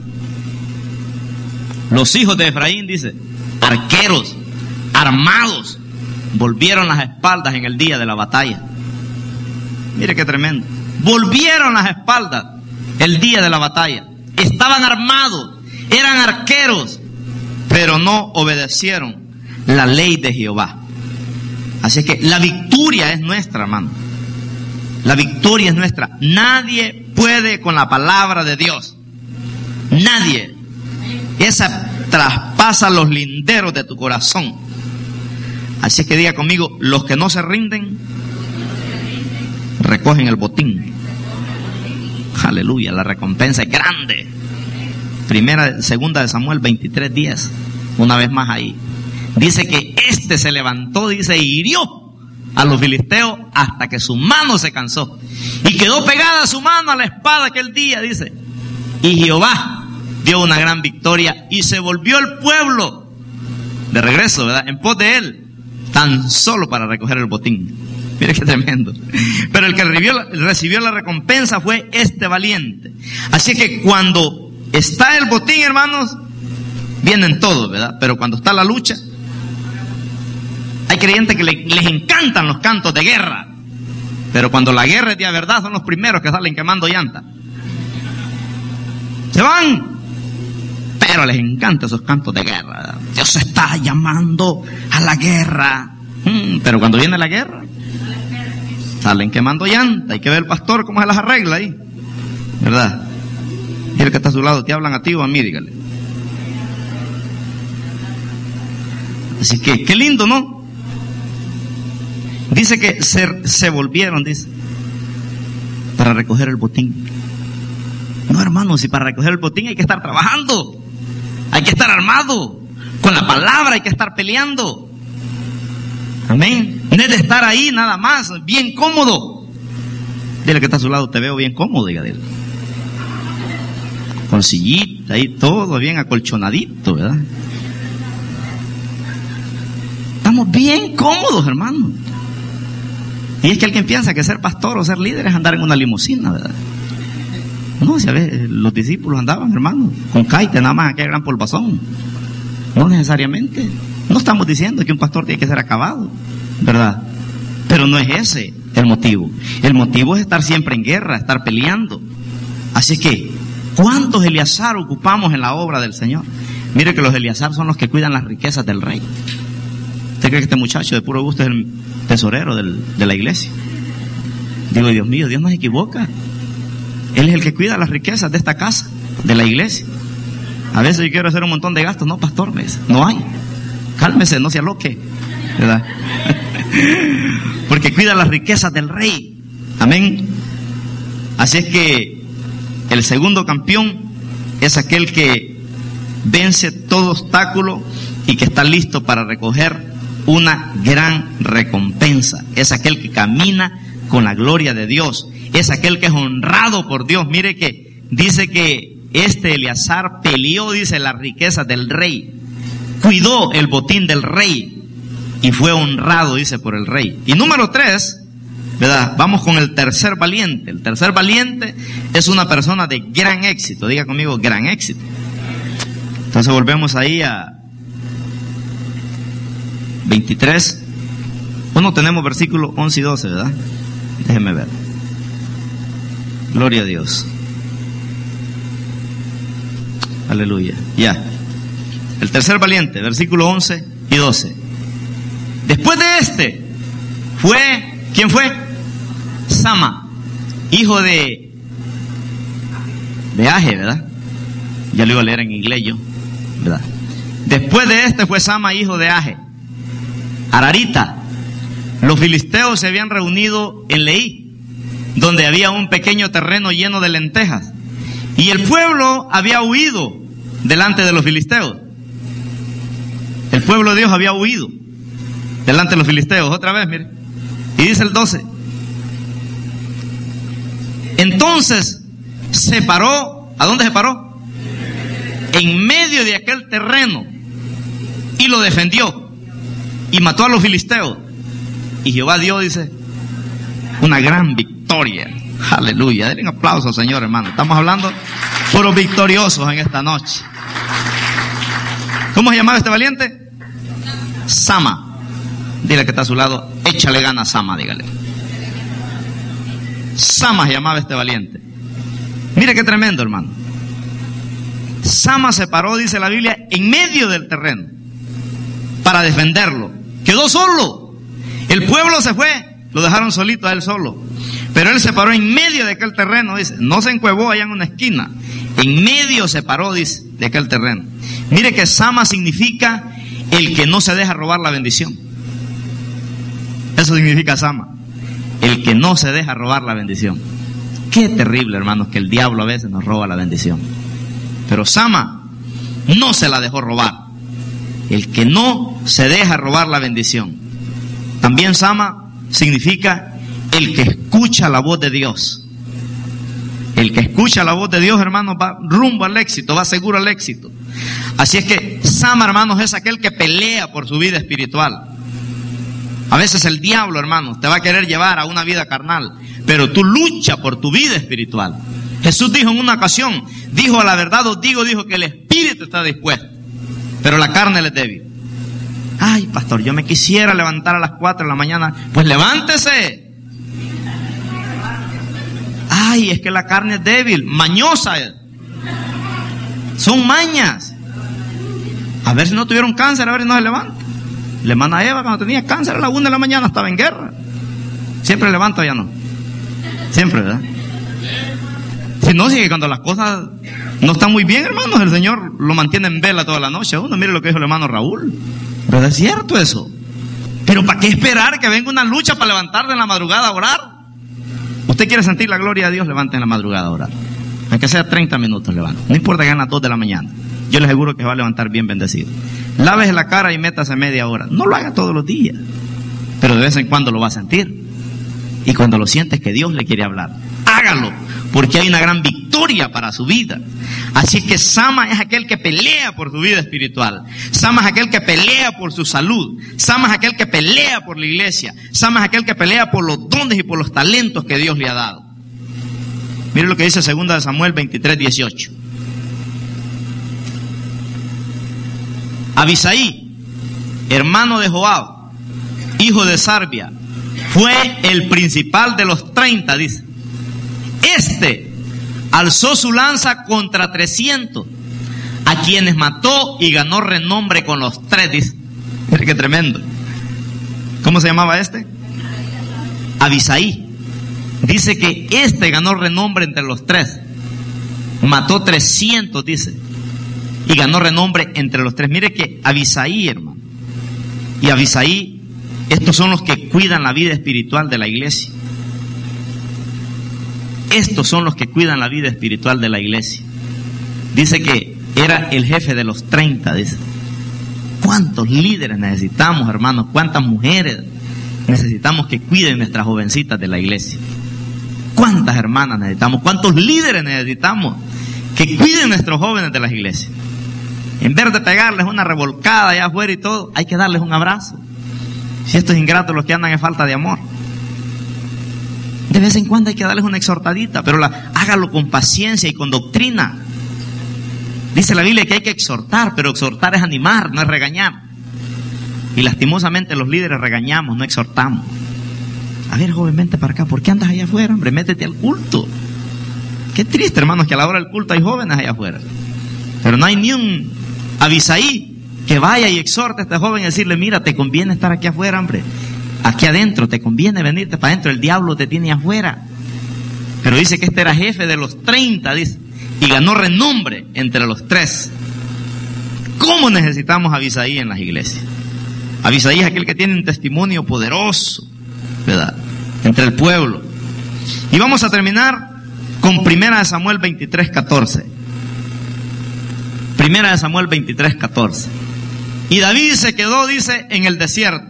Los hijos de Efraín, dice, arqueros, armados, volvieron las espaldas en el día de la batalla. Mire qué tremendo. Volvieron las espaldas el día de la batalla. Estaban armados, eran arqueros, pero no obedecieron la ley de Jehová. Así que la victoria es nuestra, hermano. La victoria es nuestra. Nadie puede con la palabra de Dios. Nadie. Esa traspasa los linderos de tu corazón. Así que diga conmigo, los que no se rinden, recogen el botín. Aleluya, la recompensa es grande. Primera, segunda de Samuel veintitrés, diez. Una vez más ahí. Dice que este se levantó, dice, y hirió a los filisteos hasta que su mano se cansó. Y quedó pegada su mano a la espada aquel día, dice. Y Jehová dio una gran victoria y se volvió el pueblo de regreso, ¿verdad?, en pos de él, tan solo para recoger el botín. Mire qué tremendo. Pero el que recibió, recibió la recompensa fue este valiente. Así que cuando está el botín, hermanos, vienen todos, ¿verdad? Pero cuando está la lucha, hay creyentes que le, les encantan los cantos de guerra. Pero cuando la guerra es de verdad, son los primeros que salen quemando llanta. Se van. Pero les encantan esos cantos de guerra, ¿verdad? Dios está llamando a la guerra. Hmm, pero cuando viene la guerra, salen quemando llanta. Hay que ver el pastor cómo se las arregla ahí, ¿verdad? Y el que está a su lado, ¿te hablan a ti o a mí? Dígale. Así que, qué lindo, ¿no? Dice que se, se volvieron, dice, para recoger el botín. No, hermanos, si para recoger el botín hay que estar trabajando, hay que estar armado, con la palabra hay que estar peleando. Amén. No es de estar ahí nada más, bien cómodo. Dile que está a su lado, te veo bien cómodo, dígale. Con sillita ahí, todo bien acolchonadito, ¿verdad? Estamos bien cómodos, hermano. Y es que alguien piensa que ser pastor o ser líder es andar en una limusina, ¿verdad? No, si a veces los discípulos andaban, hermano, con caite, nada más aquel gran polvazón. No necesariamente. No estamos diciendo que un pastor tiene que ser acabado, ¿verdad? Pero no es ese el motivo. El motivo es estar siempre en guerra, estar peleando. Así que, ¿cuántos Eleazar ocupamos en la obra del Señor? Mire que los Eleazar son los que cuidan las riquezas del rey. ¿Usted cree que este muchacho de puro gusto es el tesorero del, de la iglesia? Digo, Dios mío, Dios no se equivoca. Él es el que cuida las riquezas de esta casa, de la iglesia. A veces yo quiero hacer un montón de gastos. No, pastor, me dice, no hay. Cálmese, no se aloque, ¿verdad? Porque cuida las riquezas del rey. Amén. Así es que el segundo campeón es aquel que vence todo obstáculo y que está listo para recoger una gran recompensa. Es aquel que camina con la gloria de Dios. Es aquel que es honrado por Dios. Mire que dice que este Eleazar peleó, dice, las riquezas del rey. Cuidó el botín del rey y fue honrado, dice, por el rey. Y número tres, ¿verdad? Vamos con el tercer valiente. El tercer valiente es una persona de gran éxito. Diga conmigo, gran éxito. Entonces volvemos ahí a veintitrés. Bueno, tenemos versículos once y doce, ¿verdad? Déjenme ver. Gloria a Dios. Aleluya. Ya. El tercer valiente, versículo once y doce. Después de este fue, ¿quién fue? Sama, hijo de de Aje, ¿verdad? Ya lo iba a leer en inglés yo, ¿verdad? Después de este fue Sama, hijo de Aje, Ararita. Los filisteos se habían reunido en Leí, donde había un pequeño terreno lleno de lentejas, y el pueblo había huido delante de los filisteos. El pueblo de Dios había huido delante de los filisteos. Otra vez, mire. Y dice el doce. Entonces se paró. ¿A dónde se paró? En medio de aquel terreno, y lo defendió, y mató a los filisteos. Y Jehová dio, dice, una gran victoria. Aleluya. Denle un aplauso, Señor, hermano. Estamos hablando puros victoriosos en esta noche. ¿Cómo se llamaba este valiente? Sama. Dile que está a su lado, échale ganas, Sama, dígale. Sama se llamaba este valiente. Mire qué tremendo, hermano. Sama se paró, dice la Biblia, en medio del terreno para defenderlo. Quedó solo. El pueblo se fue, lo dejaron solito a él solo. Pero él se paró en medio de aquel terreno, dice. No se encuevó allá en una esquina. En medio se paró, dice, de aquel terreno. Mire que Sama significa el que no se deja robar la bendición. Eso significa Sama, el que no se deja robar la bendición. Qué terrible, hermanos, que el diablo a veces nos roba la bendición. Pero Sama no se la dejó robar. El que no se deja robar la bendición. También Sama significa el que escucha la voz de Dios. El que escucha la voz de Dios, hermanos, va rumbo al éxito, va seguro al éxito. Así es que Sama, hermanos, es aquel que pelea por su vida espiritual. A veces el diablo, hermanos, te va a querer llevar a una vida carnal, pero tú lucha por tu vida espiritual. Jesús dijo en una ocasión, dijo, a la verdad os digo, dijo que el espíritu está dispuesto, pero la carne le es débil. Ay, pastor, yo me quisiera levantar a las cuatro de la mañana. Pues levántese. Ay, es que la carne es débil, mañosa. Son mañas. A ver si no tuvieron cáncer, a ver si no se levanta. La hermana Eva, cuando tenía cáncer a la una de la mañana, estaba en guerra. Siempre levanta, ya no. Siempre, ¿verdad? Si no, sigue cuando las cosas no están muy bien, hermanos, el Señor lo mantiene en vela toda la noche. Uno, mire lo que dijo el hermano Raúl. Pero es cierto eso. Pero ¿para qué esperar que venga una lucha para levantarse en la madrugada a orar? Usted quiere sentir la gloria de Dios, levante en la madrugada a orar. Aunque sea treinta minutos, levante. No importa que hagan las dos de la mañana. Yo le aseguro que se va a levantar bien bendecido. Lávese la cara y métase media hora. No lo haga todos los días, pero de vez en cuando lo va a sentir. Y cuando lo sientes que Dios le quiere hablar, hágalo, porque hay una gran victoria para su vida. Así que Sama es aquel que pelea por su vida espiritual. Sama es aquel que pelea por su salud. Sama es aquel que pelea por la iglesia. Sama es aquel que pelea por los dones y por los talentos que Dios le ha dado. Mire lo que dice segunda de Samuel veintitrés, dieciocho. Abisaí, hermano de Joab, hijo de Sarbia, fue el principal de los treinta, dice. Este alzó su lanza contra trescientos, a quienes mató y ganó renombre con los tres, dice. Mira qué tremendo. ¿Cómo se llamaba este? Abisaí. Dice que este ganó renombre entre los tres. Mató trescientos, dice. Y ganó renombre entre los tres. Mire que Abisaí, hermano. Y Abisaí, estos son los que cuidan la vida espiritual de la iglesia. Estos son los que cuidan la vida espiritual de la iglesia. Dice que era el jefe de los treinta, dice. ¿Cuántos líderes necesitamos, hermanos? ¿Cuántas mujeres necesitamos que cuiden nuestras jovencitas de la iglesia? ¿Cuántas hermanas necesitamos? ¿Cuántos líderes necesitamos que cuiden nuestros jóvenes de las iglesias? En vez de pegarles una revolcada allá afuera y todo, hay que darles un abrazo. Si estos ingratos los que andan en falta de amor. De vez en cuando hay que darles una exhortadita, pero la, hágalo con paciencia y con doctrina. Dice la Biblia que hay que exhortar, pero exhortar es animar, no es regañar. Y lastimosamente los líderes regañamos, no exhortamos. A ver, joven, vente para acá. ¿Por qué andas allá afuera, hombre? Métete al culto. Qué triste, hermanos, que a la hora del culto hay jóvenes allá afuera. Pero no hay ni un Abisaí que vaya y exhorte a este joven y decirle, mira, te conviene estar aquí afuera, hombre. Aquí adentro, te conviene venirte para adentro. El diablo te tiene afuera. Pero dice que este era jefe de los treinta, dice, y ganó renombre entre los tres. ¿Cómo necesitamos a Abisaí en las iglesias? Abisaí es aquel que tiene un testimonio poderoso, ¿verdad?, entre el pueblo. Y vamos a terminar con Primera de Samuel veintitrés, catorce. Primera de Samuel veintitrés, catorce. Y David se quedó, dice, en el desierto,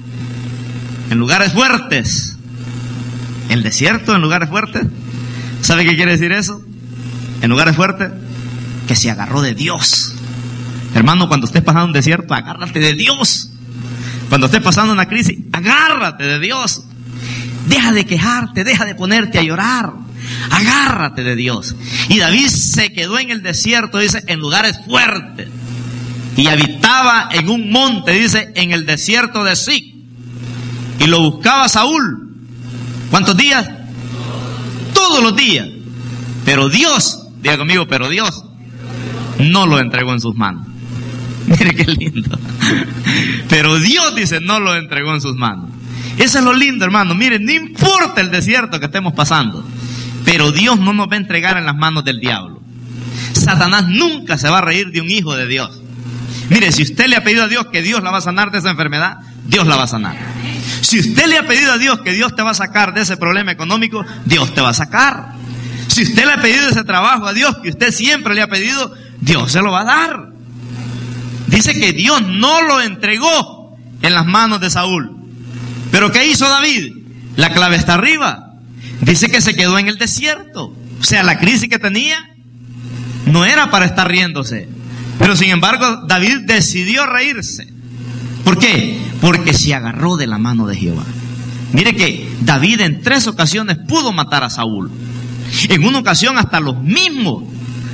en lugares fuertes. ¿El desierto en lugares fuertes? ¿Sabe qué quiere decir eso? En lugares fuertes, que se agarró de Dios. Hermano, cuando estés pasando un desierto, agárrate de Dios. Cuando estés pasando una crisis, agárrate de Dios. Deja de quejarte, deja de ponerte a llorar. Agárrate de Dios. Y David se quedó en el desierto, dice, en lugares fuertes. Y habitaba en un monte, dice, en el desierto de Zig. Y lo buscaba Saúl. ¿Cuántos días? Todos los días. Pero Dios, diga conmigo, pero Dios no lo entregó en sus manos. Mire qué lindo. Pero Dios, dice, no lo entregó en sus manos. Eso es lo lindo, hermano. Miren, no importa el desierto que estemos pasando, pero Dios no nos va a entregar en las manos del diablo. Satanás nunca se va a reír de un hijo de Dios. Mire, si usted le ha pedido a Dios que Dios la va a sanar de esa enfermedad, Dios la va a sanar. Si usted le ha pedido a Dios que Dios te va a sacar de ese problema económico, Dios te va a sacar. Si usted le ha pedido ese trabajo a Dios que usted siempre le ha pedido, Dios se lo va a dar. Dice que Dios no lo entregó en las manos de Saúl. ¿Pero qué hizo David? La clave está arriba. Dice que se quedó en el desierto. O sea, la crisis que tenía no era para estar riéndose. Pero sin embargo, David decidió reírse. ¿Por qué? Porque se agarró de la mano de Jehová. Mire que David en tres ocasiones pudo matar a Saúl. En una ocasión hasta los mismos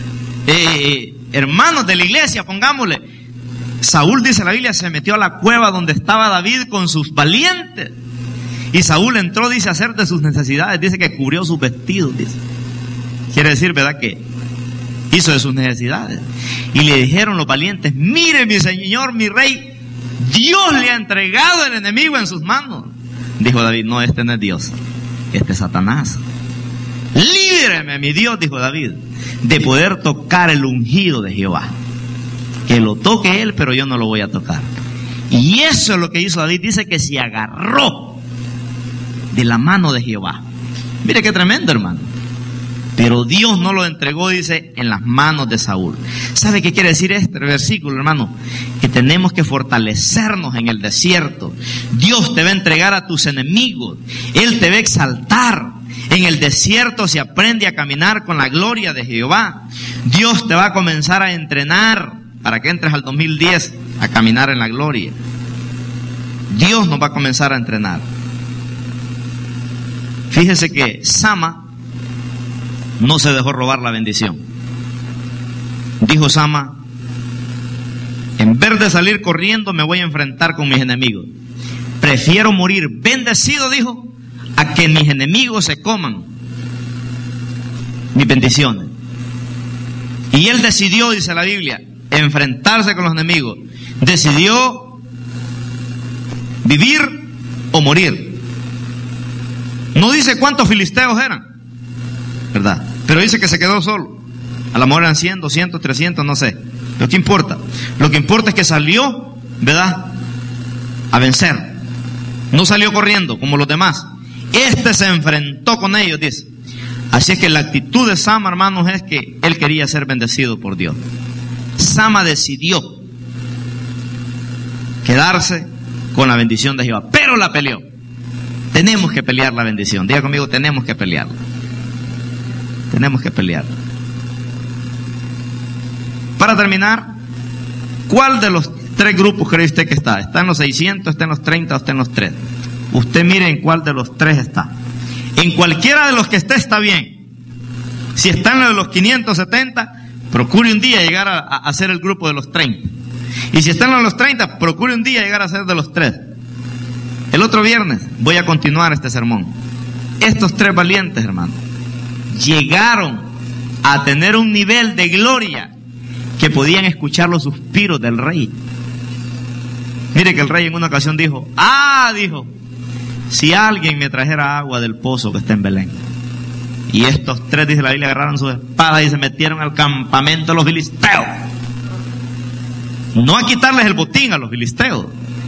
eh, hermanos de la iglesia, pongámosle, Saúl, dice la Biblia, se metió a la cueva donde estaba David con sus valientes. Y Saúl entró, dice, a hacer de sus necesidades. Dice que cubrió sus vestidos, dice. Quiere decir, ¿verdad?, que hizo de sus necesidades. Y le dijeron los valientes, mire mi señor, mi rey, Dios le ha entregado el enemigo en sus manos. Dijo David, no, este no es Dios, este es Satanás. Líbreme, mi Dios, dijo David, de poder tocar el ungido de Jehová. Que lo toque él, pero yo no lo voy a tocar. Y eso es lo que hizo David. Dice que se agarró de la mano de Jehová. Mire qué tremendo, hermano. Pero Dios no lo entregó, dice, en las manos de Saúl. ¿Sabe qué quiere decir este versículo, hermano? Que tenemos que fortalecernos en el desierto. Dios te va a entregar a tus enemigos. Él te va a exaltar. En el desierto se aprende a caminar con la gloria de Jehová. Dios te va a comenzar a entrenar para que entres al dos mil diez a caminar en la gloria. Dios nos va a comenzar a entrenar. Fíjese que Sama no se dejó robar la bendición. Dijo Sama, en vez de salir corriendo me voy a enfrentar con mis enemigos. Prefiero morir bendecido, dijo, a que mis enemigos se coman mis bendiciones. Y él decidió, dice la Biblia, enfrentarse con los enemigos. Decidió vivir o morir. No dice cuántos filisteos eran, ¿verdad? Pero dice que se quedó solo. A lo mejor eran cien, doscientos, trescientos, no sé. Pero ¿qué importa? Lo que importa es que salió, ¿verdad?, a vencer. No salió corriendo como los demás. Este se enfrentó con ellos, dice. Así es que la actitud de Sama, hermanos, es que él quería ser bendecido por Dios. Sama decidió quedarse con la bendición de Jehová, pero la peleó. Tenemos que pelear la bendición. Diga conmigo, tenemos que pelearla. Tenemos que pelearla. Para terminar, ¿cuál de los tres grupos cree usted que está? ¿Está en los seiscientos, está en los treinta o está en los tres? Usted mire en cuál de los tres está. En cualquiera de los que esté está bien. Si está en los quinientos setenta, procure un día llegar a, a ser el grupo de los treinta. Y si está en los treinta, procure un día llegar a ser de los tres. El otro viernes voy a continuar este sermón. Estos tres valientes, hermanos, llegaron a tener un nivel de gloria que podían escuchar los suspiros del rey. Mire que el rey en una ocasión dijo, ah, dijo, si alguien me trajera agua del pozo que está en Belén. Y estos tres, dice la Biblia, agarraron sus espadas y se metieron al campamento de los filisteos. No a quitarles el botín a los filisteos,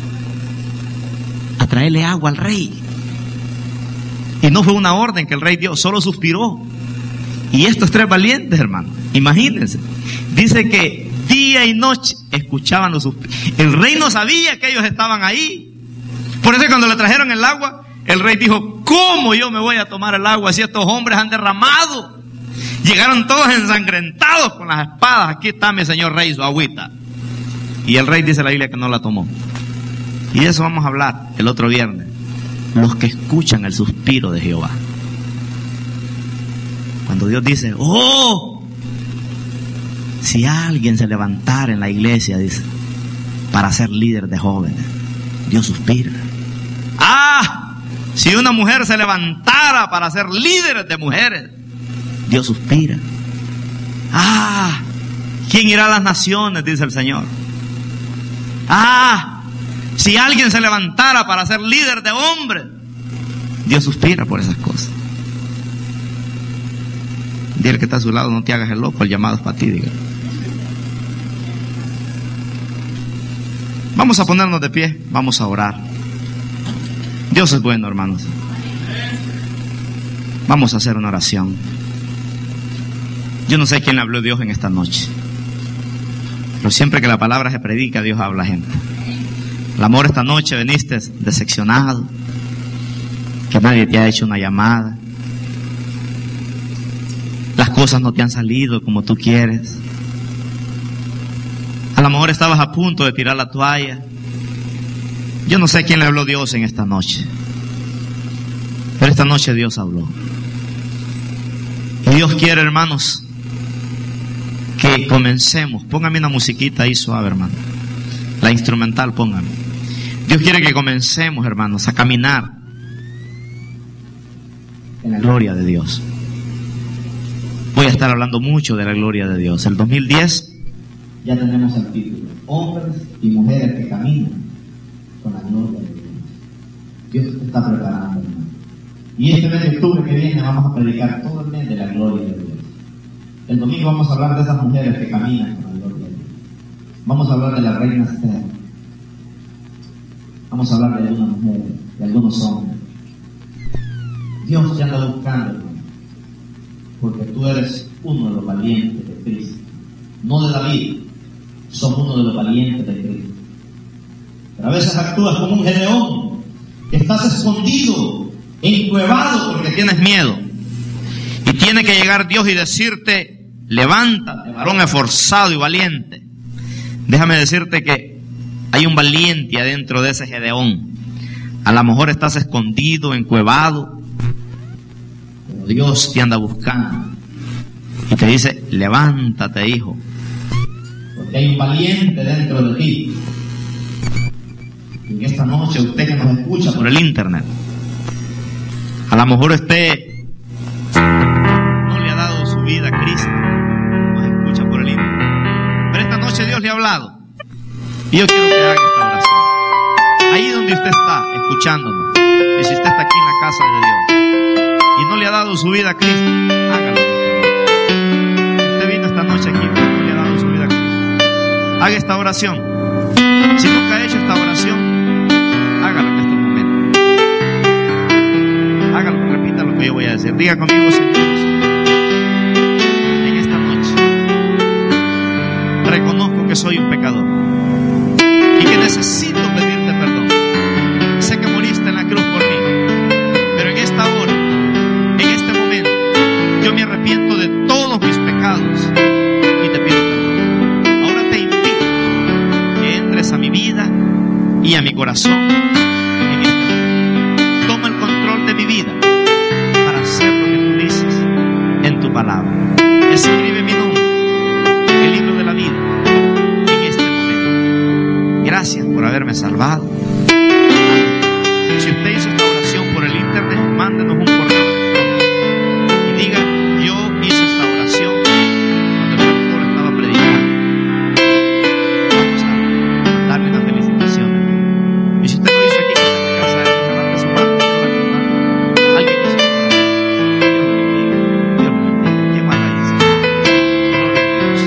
a traerle agua al rey. Y no fue una orden que el rey dio, solo suspiró. Y estos tres valientes, hermano, imagínense, dice que día y noche escuchaban los suspiros. El rey no sabía que ellos estaban ahí. Por eso cuando le trajeron el agua, el rey dijo, ¿cómo yo me voy a tomar el agua si estos hombres han derramado? Llegaron todos ensangrentados con las espadas. Aquí está mi señor rey, su agüita. Y el rey dice la Biblia que no la tomó. Y de eso vamos a hablar el otro viernes. Los que escuchan el suspiro de Jehová. Cuando Dios dice, oh, si alguien se levantara en la iglesia, dice, para ser líder de jóvenes, Dios suspira. Ah, si una mujer se levantara para ser líder de mujeres, Dios suspira. Ah, ¿quién irá a las naciones? Dice el Señor. Ah, si alguien se levantara para ser líder de hombres, Dios suspira por esas cosas. Dile que está a su lado, no te hagas el loco, el llamado es para ti, diga. Vamos a ponernos de pie, vamos a orar. Dios es bueno, hermanos. Vamos a hacer una oración. Yo no sé quién le habló Dios en esta noche, pero siempre que la palabra se predica, Dios habla a la gente. El amor, esta noche veniste decepcionado, que nadie te ha hecho una llamada, las cosas no te han salido como tú quieres. A lo mejor estabas a punto de tirar la toalla. Yo no sé quién le habló Dios en esta noche, pero esta noche Dios habló. Y Dios quiere, hermanos, que comencemos. Póngame una musiquita ahí suave, hermano. La instrumental, póngame. Dios quiere que comencemos, hermanos, a caminar en la gloria de Dios. Voy a estar hablando mucho de la gloria de Dios. El dos mil diez ya tenemos el título: hombres y mujeres que caminan con la gloria de Dios. Dios te está preparando, hermano. Y este mes de octubre que viene vamos a predicar todo el mes de la gloria de Dios. El domingo vamos a hablar de esas mujeres que caminan con la gloria de Dios. Vamos a hablar de la reina Esther. Vamos a hablar de algunas mujeres, de algunos hombres. Dios te anda buscando, hermano, porque tú eres uno de los valientes de Cristo. No de David, sos uno de los valientes de Cristo. Pero a veces actúas como un Gedeón, que estás escondido, encuevado porque tienes miedo. Y tiene que llegar Dios y decirte: levántate, varón esforzado y valiente. Déjame decirte que hay un valiente adentro de ese Gedeón. A lo mejor estás escondido, encuevado, pero Dios te anda buscando y te dice: levántate, hijo, porque hay un valiente dentro de ti. Y en esta noche, usted que nos escucha por el internet, a lo mejor usted no le ha dado su vida a Cristo, nos escucha por el internet, pero esta noche Dios le ha hablado. Y yo quiero que haga esta oración. Ahí donde usted está, escuchándonos, y si usted está aquí en la casa de Dios y no le ha dado su vida a Cristo, hágalo. Si usted vino esta noche aquí y no le ha dado su vida a Cristo, haga esta oración. Si nunca ha hecho esta oración, hágalo en estos momentos. Hágalo, repita lo que yo voy a decir. Diga conmigo: Señor, en esta noche reconozco que soy un pecador y que necesito pedirte perdón. Sé que moriste en la cruz por mí, pero en esta hora, en este momento, yo me arrepiento de todos mis pecados y te pido perdón. Ahora te invito que entres a mi vida y a mi corazón en este momento. Toma el control de mi vida tu palabra. Escribe mi nombre en el libro de la vida en este momento. Gracias por haberme salvado. Si usted hizo esta oración por el internet, mándenos un correo electrónico y diga: yo hice esta oración cuando el pastor estaba predicando. Vamos a darle una felicitación. Y si usted lo hizo aquí en la casa, levante su mano, quiero ver su mano. Alguien hizo esta oración. Dios lo bendiga. Dios lo bendiga. ¿Qué más hay? Gloria a Dios.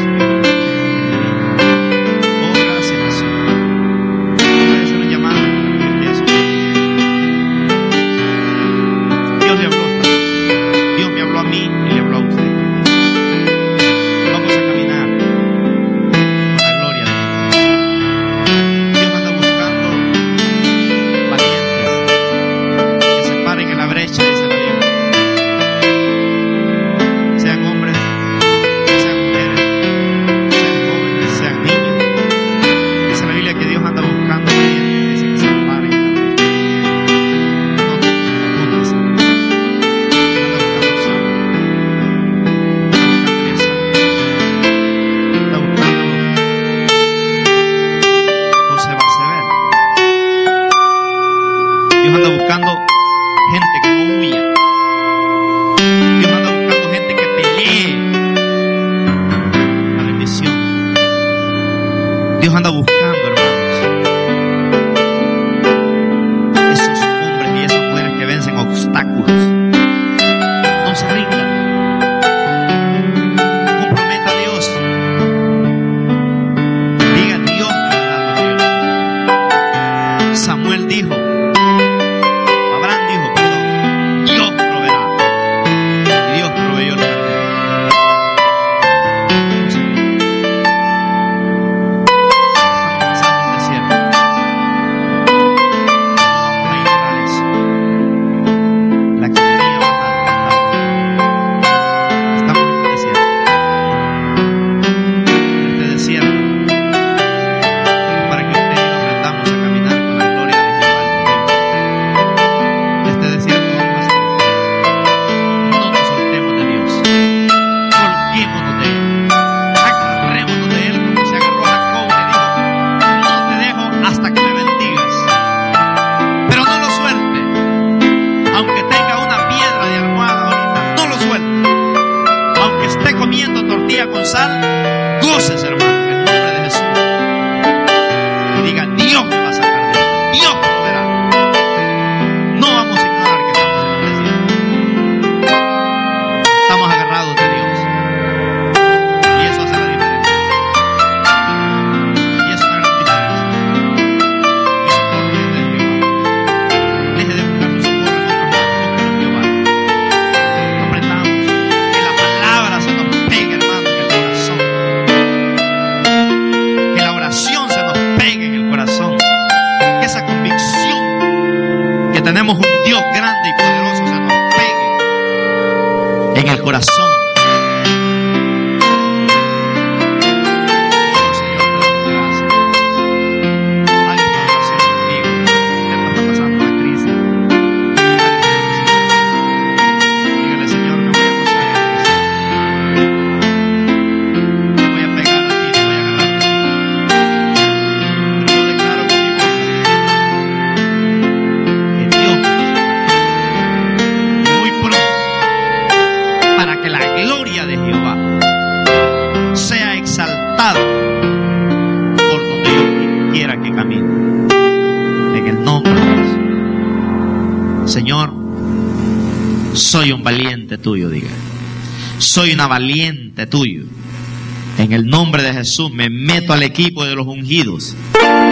Oh, gracias, Jesús. Voy a hacer un llamado para que eso. Dios le habló. Dios me habló a mí y le habló a usted. Vamos a caminar con la gloria de Dios. Dios anda buscando valientes que se paren en la brecha, dice la Biblia. Sean hombres, sean mujeres, sean jóvenes, sean niños. Dice la Biblia que Dios anda buscando valientes, dice que se paren en la brecha. No te apúntese. Anda buscando santos. Está buscando José Basever. Dios anda buscando gente que no huya. Dios anda buscando gente que pelee la bendición. Dios anda buscando, hermanos, esos hombres y esas mujeres que vencen obstáculos. No se rindan. Comprometa a Dios. Diga: Dios me va a dar lo que yo necesito. Samuel dijo, Abraham dijo, perdón, Dios proveerá. Y Dios proveyó lo que tenía. No se rindan. Estamos pasando un desierto. No vamos a ignorar eso. La economía va mal. Estamos en un desierto. En este desierto es para que usted y yo aprendamos a caminar con la gloria de Jehová al domingo. En este desierto vamos a hacer. No nos soltemos de Dios. Colguémonos de Él. Agarrémonos de Él como se agarró Jacob y le dijo: no te dejo hasta que me bendigas. Pero no lo suelte. Aunque tenga una piedra de almohada ahorita, no lo suelte. Aunque esté comiendo tortilla con sal, goces, hermano, en el nombre de Jesús. Y diga: Dios me va a sacar de esto. Dios proveerá. No vamos a ignorar que estamos en un desierto. Estamos agarrados de Dios. Y eso hace la diferencia. Y es una gran diferencia. Mi socorro viene de Jehová. Deje de buscar su socorro en otros lados. Búsquelo en Jehová. Aprendamos que la palabra se nos pegue, hermano, en el corazón. Que la oración se nos pegue en el corazón. Que esa convicción que tenemos un Dios grande y poderoso se nos pegue en el corazón. Oh, Señor, te damos gracias. Alguien está en oración conmigo. Usted está pasando una crisis. Alguien está en oración. Dígale: Señor, me voy a gozar en ti. Me voy a pegar a ti, me voy a agarrar de ti. Pero yo declaro con mi boca que Dios me va a sacar. Y muy pronto, para que la gloria de Jehová sea exaltada por donde yo quiera que camine. En el nombre de Jesús. Señor, soy un valiente tuyo, diga. Soy una valiente tuyo. En el nombre de Jesús me meto al equipo de los ungidos.